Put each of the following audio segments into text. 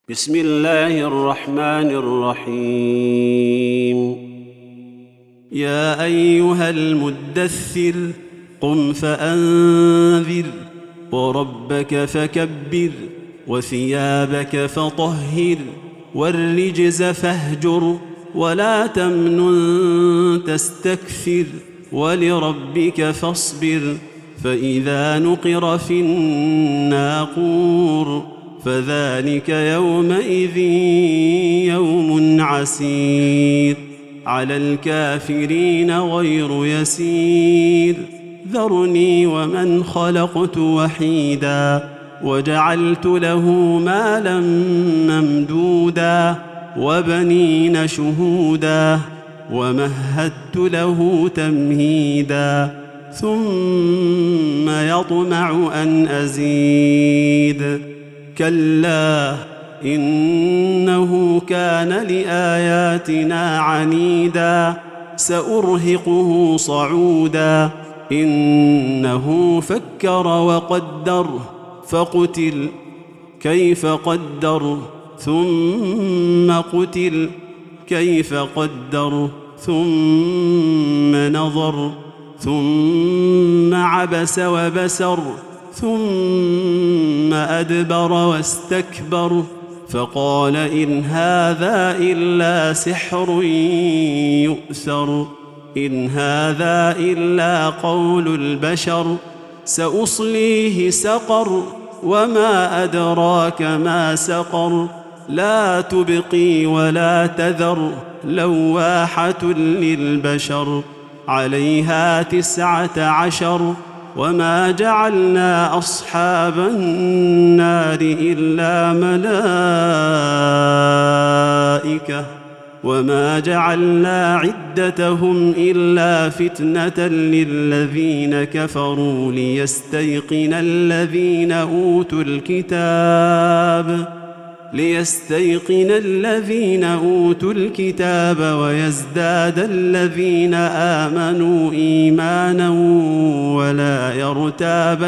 بسم الله الرحمن الرحيم. يا أيها المدثر قم فأنذر وربك فكبر وثيابك فطهر والرجز فاهجر ولا تمنن تستكثر ولربك فاصبر فإذا نقر في الناقور فذلك يومئذ يوم عسير على الكافرين غير يسير. ذرني ومن خلقت وحيدا وجعلت له مالا ممدودا وبنين شهودا ومهدت له تمهيدا ثم يطمع أن أزيد كلا إنه كان لآياتنا عنيدا سأرهقه صعودا إنه فكر وقدر فقتل كيف قدر ثم قتل كيف قدر ثم نظر ثم عبس وبسر ثم أدبر واستكبر فقال إن هذا إلا سحر يؤثر إن هذا إلا قول البشر سأصليه سقر وما أدراك ما سقر لا تبقي ولا تذر لواحة للبشر عليها 19 وما جعلنا أصحاب النار إلا ملائكة وما جعلنا عدتهم إلا فتنة للذين كفروا ليستيقن الذين أوتوا الكتاب ويزداد الذين آمنوا إيمانا ولا يرتاب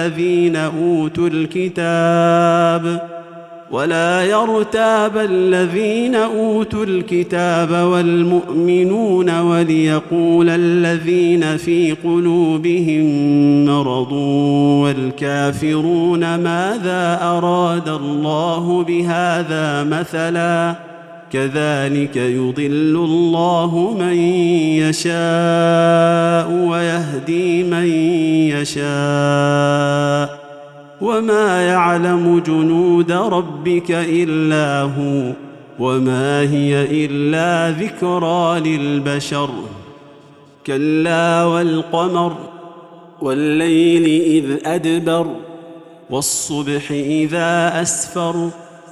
الذين أوتوا الكتاب والمؤمنون وليقول الذين في قلوبهم مرض والكافرون ماذا أراد الله بهذا مثلا كذلك يضل الله من يشاء ويهدي من يشاء وما يعلم جنود ربك إلا هو وما هي إلا ذكرى للبشر. كلا والقمر والليل إذ أدبر والصبح إذا أسفر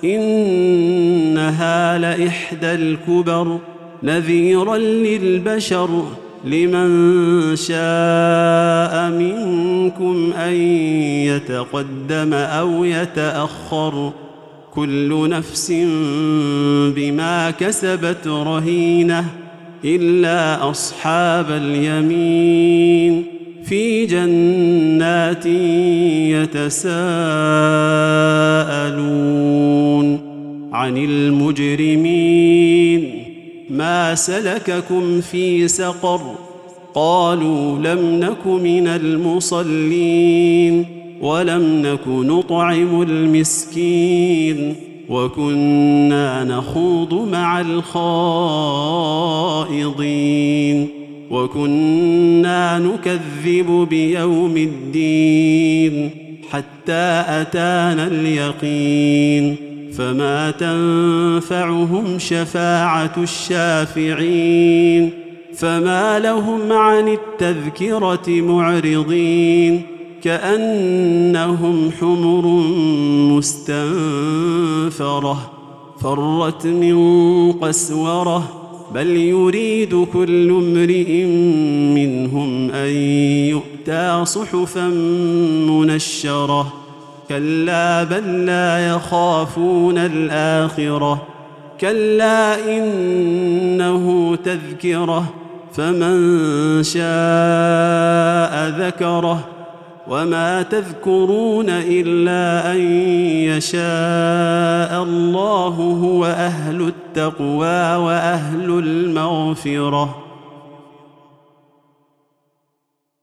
إنها لإحدى الكبر نذيرا للبشر لمن شاء منكم أن يتقدم أو يتأخر كل نفس بما كسبت رهينة إلا أصحاب اليمين في جنات يتساءلون عن المجرمين ما سلككم في سقر قالوا لم نك من المصلين ولم نك نطعم المسكين وكنا نخوض مع الخائضين وكنا نكذب بيوم الدين حتى أتانا اليقين فما تنفعهم شفاعة الشافعين فما لهم عن التذكرة معرضين كأنهم حمر مستنفرة فرت من قسورة بل يريد كل امرئ منهم أن يؤتى صحفا منشرة كلا بل لا يخافون الآخرة كلا إنه تذكرة فمن شاء ذكره وما تذكرون إلا أن يشاء الله الله هو أهل التقوى وأهل المغفرة.